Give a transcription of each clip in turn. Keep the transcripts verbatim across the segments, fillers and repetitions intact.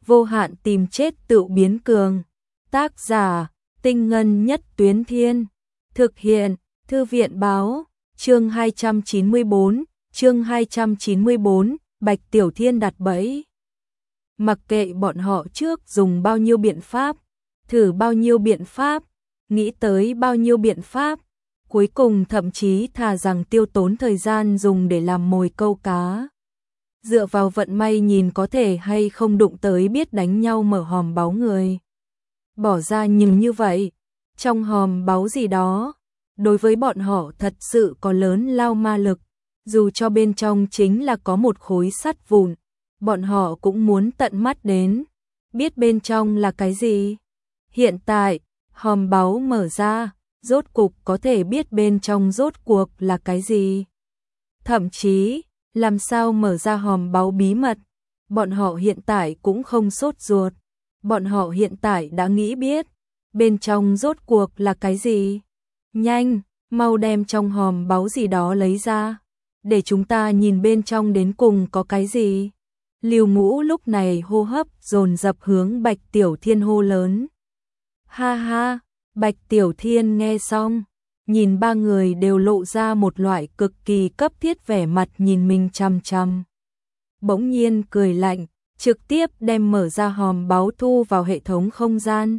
vô hạn tìm chết tự biến cường. Tác giả, Tinh Ngân Nhất Tuyến Thiên. Thực hiện, Thư viện báo, chương hai trăm chín mươi bốn, chương hai trăm chín mươi bốn, Bạch Tiểu Thiên đặt bẫy. Mặc kệ bọn họ trước dùng bao nhiêu biện pháp, thử bao nhiêu biện pháp, nghĩ tới bao nhiêu biện pháp, cuối cùng thậm chí thà rằng tiêu tốn thời gian dùng để làm mồi câu cá. Dựa vào vận may nhìn có thể hay không đụng tới biết đánh nhau mở hòm báu người. Bỏ ra nhưng như vậy, trong hòm báu gì đó, đối với bọn họ thật sự có lớn lao ma lực, dù cho bên trong chính là có một khối sắt vụn, bọn họ cũng muốn tận mắt đến, biết bên trong là cái gì. Hiện tại, hòm báu mở ra, rốt cục có thể biết bên trong rốt cuộc là cái gì. Thậm chí, làm sao mở ra hòm báu bí mật, bọn họ hiện tại cũng không sốt ruột. Bọn họ hiện tại đã nghĩ biết, bên trong rốt cuộc là cái gì. Nhanh, mau đem trong hòm báu gì đó lấy ra, để chúng ta nhìn bên trong đến cùng có cái gì. Lưu Ngũ lúc này hô hấp dồn dập hướng Bạch Tiểu Thiên hô lớn. Ha ha, Bạch Tiểu Thiên nghe xong, nhìn ba người đều lộ ra một loại cực kỳ cấp thiết vẻ mặt nhìn mình chằm chằm. Bỗng nhiên cười lạnh, trực tiếp đem mở ra hòm báu thu vào hệ thống không gian.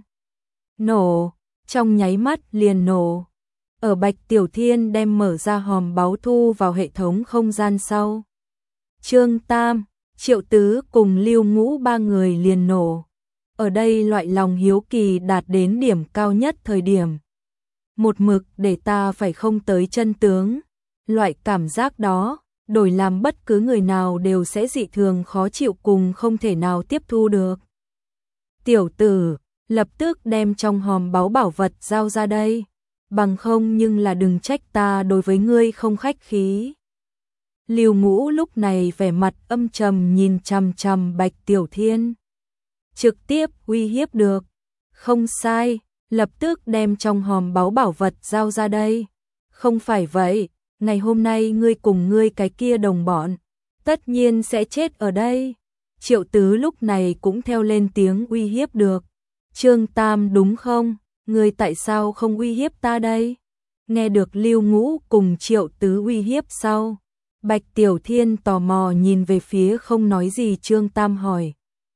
Nổ, trong nháy mắt liền nổ. Ở Bạch Tiểu Thiên đem mở ra hòm báu thu vào hệ thống không gian sau, Trương Tam, Triệu Tứ cùng Lưu Ngũ ba người liền nổ. Ở đây loại lòng hiếu kỳ đạt đến điểm cao nhất thời điểm. Một mực để ta phải không tới chân tướng. Loại cảm giác đó, đổi làm bất cứ người nào đều sẽ dị thường khó chịu cùng không thể nào tiếp thu được. Tiểu tử, lập tức đem trong hòm báu bảo vật giao ra đây. Bằng không nhưng là đừng trách ta đối với ngươi không khách khí. Lưu Ngũ lúc này vẻ mặt âm trầm nhìn chằm chằm Bạch Tiểu Thiên. Trực tiếp uy hiếp được. Không sai, lập tức đem trong hòm báu bảo vật giao ra đây. Không phải vậy, ngày hôm nay ngươi cùng ngươi cái kia đồng bọn, tất nhiên sẽ chết ở đây. Triệu Tứ lúc này cũng theo lên tiếng uy hiếp được. Trương Tam đúng không? Ngươi tại sao không uy hiếp ta đây? Nghe được Lưu Ngũ cùng Triệu Tứ uy hiếp sau, Bạch Tiểu Thiên tò mò nhìn về phía không nói gì Trương Tam hỏi.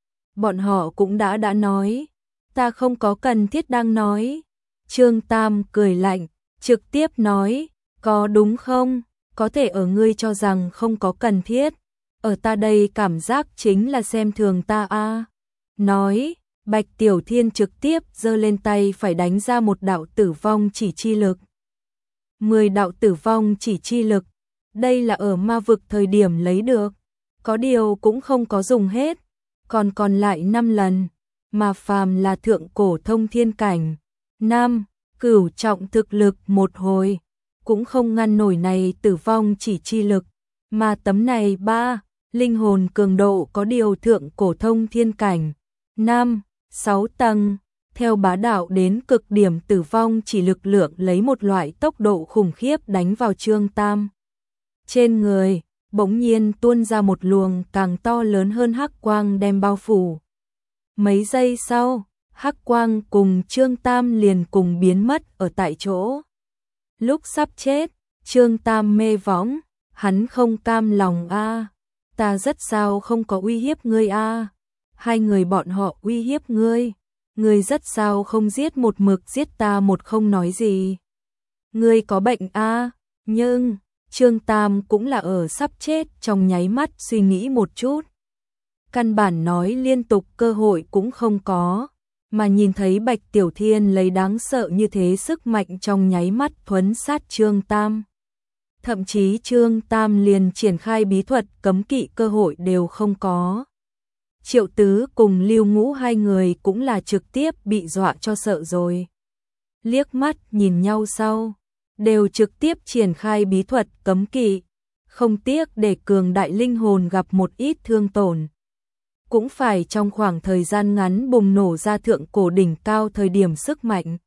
Bọn họ cũng đã đã nói, ta không có cần thiết đang nói. Trương Tam cười lạnh, trực tiếp nói, có đúng không? Có thể ở ngươi cho rằng không có cần thiết, ở ta đây cảm giác chính là xem thường ta a. À. Nói, Bạch Tiểu Thiên trực tiếp giơ lên tay phải đánh ra một đạo tử vong chỉ chi lực. Mười đạo tử vong chỉ chi lực, đây là ở ma vực thời điểm lấy được, có điều cũng không có dùng hết, còn còn lại năm lần, mà phàm là thượng cổ thông thiên cảnh, năm, cửu trọng thực lực một hồi, cũng không ngăn nổi này tử vong chỉ chi lực, mà tấm này ba, linh hồn cường độ có điều thượng cổ thông thiên cảnh, năm, sáu tầng, theo bá đạo đến cực điểm tử vong chỉ lực lượng lấy một loại tốc độ khủng khiếp đánh vào Trương Tam. Trên người, bỗng nhiên tuôn ra một luồng càng to lớn hơn hắc quang đem bao phủ. Mấy giây sau, hắc quang cùng Trương Tam liền cùng biến mất ở tại chỗ. Lúc sắp chết, Trương Tam mê võng, hắn không cam lòng a, à. Ta rất sao không có uy hiếp ngươi a. À. Hai người bọn họ uy hiếp ngươi, ngươi rất sao không giết một mực giết ta một không nói gì. Ngươi có bệnh a, à. Nhưng Trương Tam cũng là ở sắp chết trong nháy mắt suy nghĩ một chút. Căn bản nói liên tục cơ hội cũng không có, mà nhìn thấy Bạch Tiểu Thiên lấy đáng sợ như thế sức mạnh trong nháy mắt thuấn sát Trương Tam. Thậm chí Trương Tam liền triển khai bí thuật cấm kỵ cơ hội đều không có. Triệu Tứ cùng Lưu Ngũ hai người cũng là trực tiếp bị dọa cho sợ rồi. Liếc mắt nhìn nhau sau, đều trực tiếp triển khai bí thuật cấm kỵ, không tiếc để cường đại linh hồn gặp một ít thương tổn. Cũng phải trong khoảng thời gian ngắn bùng nổ ra thượng cổ đỉnh cao thời điểm sức mạnh.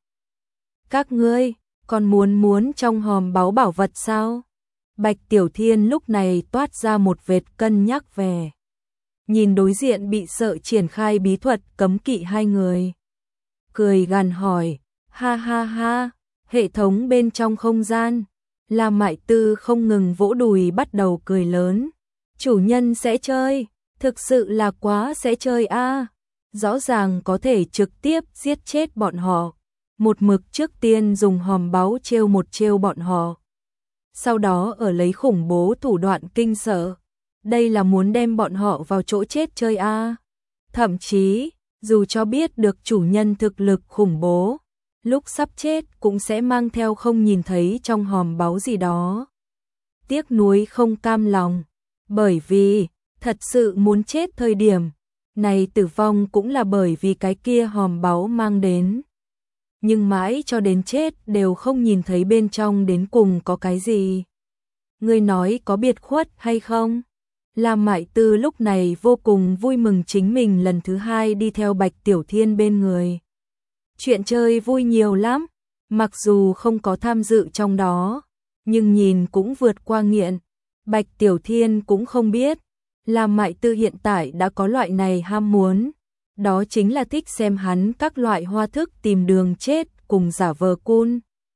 Các ngươi, còn muốn muốn trong hòm báu bảo vật sao? Bạch Tiểu Thiên lúc này toát ra một vệt cân nhắc về. nhìn đối diện bị sợ triển khai bí thuật cấm kỵ hai người. Cười gằn hỏi, ha ha ha, hệ thống bên trong không gian. Lam Mại Tư không ngừng vỗ đùi bắt đầu cười lớn. Chủ nhân sẽ chơi, thực sự là quá sẽ chơi a. Rõ ràng có thể trực tiếp giết chết bọn họ. Một mực trước tiên dùng hòm báu trêu một trêu bọn họ. Sau đó ở lấy khủng bố thủ đoạn kinh sợ. Đây là muốn đem bọn họ vào chỗ chết chơi a. Thậm chí, dù cho biết được chủ nhân thực lực khủng bố, lúc sắp chết cũng sẽ mang theo không nhìn thấy trong hòm báu gì đó. Tiếc nuối không cam lòng, bởi vì, thật sự muốn chết thời điểm, này tử vong cũng là bởi vì cái kia hòm báu mang đến. Nhưng mãi cho đến chết đều không nhìn thấy bên trong đến cùng có cái gì. Ngươi nói có biệt khuất hay không? Lam Mại Tư lúc này vô cùng vui mừng chính mình lần thứ hai đi theo Bạch Tiểu Thiên bên người. Chuyện chơi vui nhiều lắm, mặc dù không có tham dự trong đó, nhưng nhìn cũng vượt qua nghiện. Bạch Tiểu Thiên cũng không biết, Lam Mại Tư hiện tại đã có loại này ham muốn, đó chính là thích xem hắn các loại hoa thức tìm đường chết cùng giả vờ cool.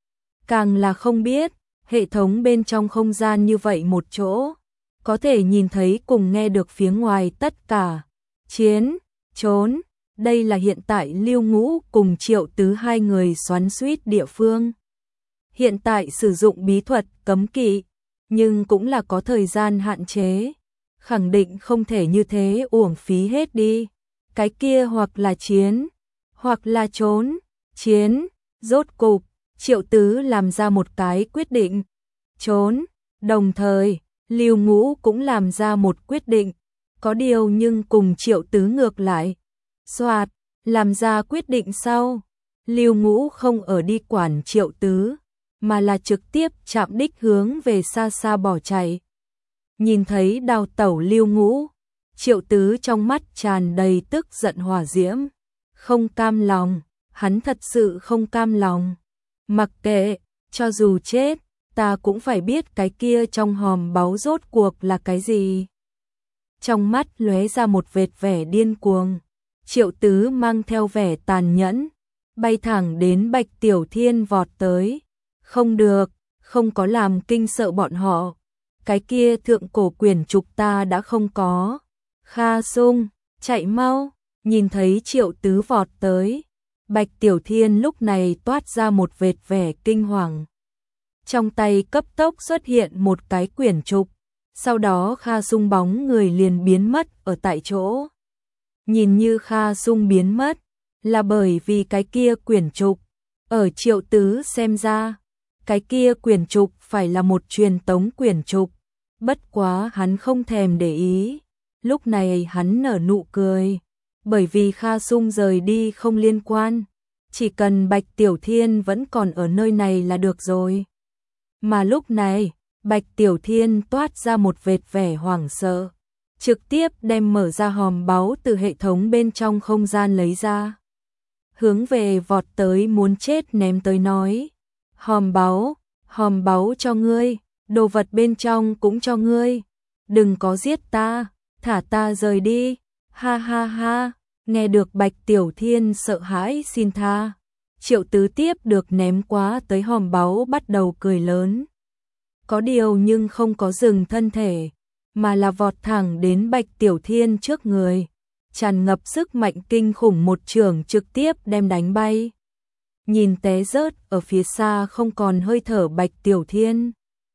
Càng là không biết, hệ thống bên trong không gian như vậy một chỗ, có thể nhìn thấy cùng nghe được phía ngoài tất cả. Chiến, trốn, đây là hiện tại Lưu Ngũ cùng Triệu Tứ hai người xoắn xuýt địa phương. Hiện tại sử dụng bí thuật cấm kỵ, nhưng cũng là có thời gian hạn chế. Khẳng định không thể như thế uổng phí hết đi. Cái kia hoặc là chiến, hoặc là trốn, chiến, rốt cục, Triệu Tứ làm ra một cái quyết định. Trốn, đồng thời, Lưu Ngũ cũng làm ra một quyết định. Có điều nhưng cùng Triệu Tứ ngược lại. Soạt, làm ra quyết định sau. Lưu Ngũ không ở đi quản Triệu Tứ, mà là trực tiếp chạm đích hướng về xa xa bỏ chạy. Nhìn thấy đào tẩu Lưu Ngũ, Triệu Tứ trong mắt tràn đầy tức giận hỏa diễm. Không cam lòng, hắn thật sự không cam lòng. Mặc kệ, cho dù chết, ta cũng phải biết cái kia trong hòm báu rốt cuộc là cái gì. Trong mắt lóe ra một vệt vẻ điên cuồng. Triệu Tứ mang theo vẻ tàn nhẫn, bay thẳng đến Bạch Tiểu Thiên vọt tới. Không được, không có làm kinh sợ bọn họ. Cái kia thượng cổ quyển trục ta đã không có. Kha Sung, chạy mau, nhìn thấy Triệu Tứ vọt tới. Bạch Tiểu Thiên lúc này toát ra một vệt vẻ kinh hoàng. Trong tay cấp tốc xuất hiện một cái quyển trục, sau đó Kha Sung bóng người liền biến mất ở tại chỗ. Nhìn như Kha Sung biến mất, là bởi vì cái kia quyển trục. Ở Triệu Tứ xem ra, cái kia quyển trục phải là một truyền tống quyển trục. Bất quá hắn không thèm để ý. Lúc này hắn nở nụ cười, bởi vì Kha Sung rời đi không liên quan. Chỉ cần Bạch Tiểu Thiên vẫn còn ở nơi này là được rồi. Mà lúc này, Bạch Tiểu Thiên toát ra một vệt vẻ hoảng sợ, trực tiếp đem mở ra hòm báu từ hệ thống bên trong không gian lấy ra. Hướng về vọt tới muốn chết ném tới nói, hòm báu, hòm báu cho ngươi, đồ vật bên trong cũng cho ngươi, đừng có giết ta, thả ta rời đi, ha ha ha. Nghe được Bạch Tiểu Thiên sợ hãi xin tha, Triệu Tứ tiếp được ném quá tới hòm báu bắt đầu cười lớn. Có điều nhưng không có dừng thân thể, mà là vọt thẳng đến Bạch Tiểu Thiên trước người, tràn ngập sức mạnh kinh khủng một chưởng trực tiếp đem đánh bay. Nhìn té rớt ở phía xa không còn hơi thở Bạch Tiểu Thiên,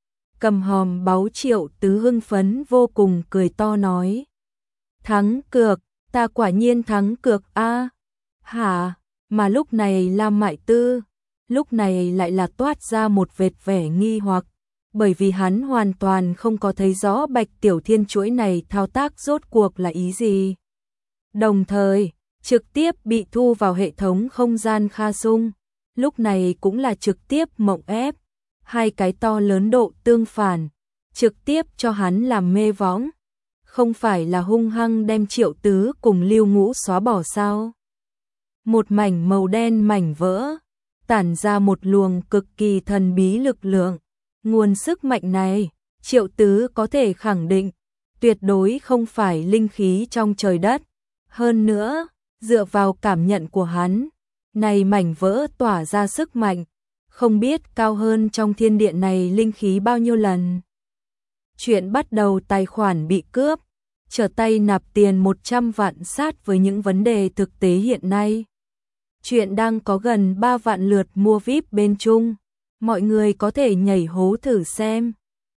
cầm hòm báu Triệu Tứ hưng phấn vô cùng cười to nói: thắng cược, ta quả nhiên thắng cược a. À. Hả? Mà lúc này Lam Mại Tư, lúc này lại là toát ra một vệt vẻ nghi hoặc, bởi vì hắn hoàn toàn không có thấy rõ Bạch Tiểu Thiên chuỗi này thao tác rốt cuộc là ý gì. Đồng thời, trực tiếp bị thu vào hệ thống không gian Kha Sung, lúc này cũng là trực tiếp mộng ép, hai cái to lớn độ tương phản, trực tiếp cho hắn làm mê võng. Không phải là hung hăng đem Triệu Tứ cùng Lưu Ngũ xóa bỏ sao? Một mảnh màu đen mảnh vỡ, tản ra một luồng cực kỳ thần bí lực lượng. Nguồn sức mạnh này, Triệu Tứ có thể khẳng định, tuyệt đối không phải linh khí trong trời đất. Hơn nữa, dựa vào cảm nhận của hắn, này mảnh vỡ tỏa ra sức mạnh, không biết cao hơn trong thiên địa này linh khí bao nhiêu lần. Chuyện bắt đầu tài khoản bị cướp, trở tay nạp tiền một trăm vạn sát với những vấn đề thực tế hiện nay. Chuyện đang có gần ba vạn lượt mua vi ai pi bên Trung, mọi người có thể nhảy hố thử xem.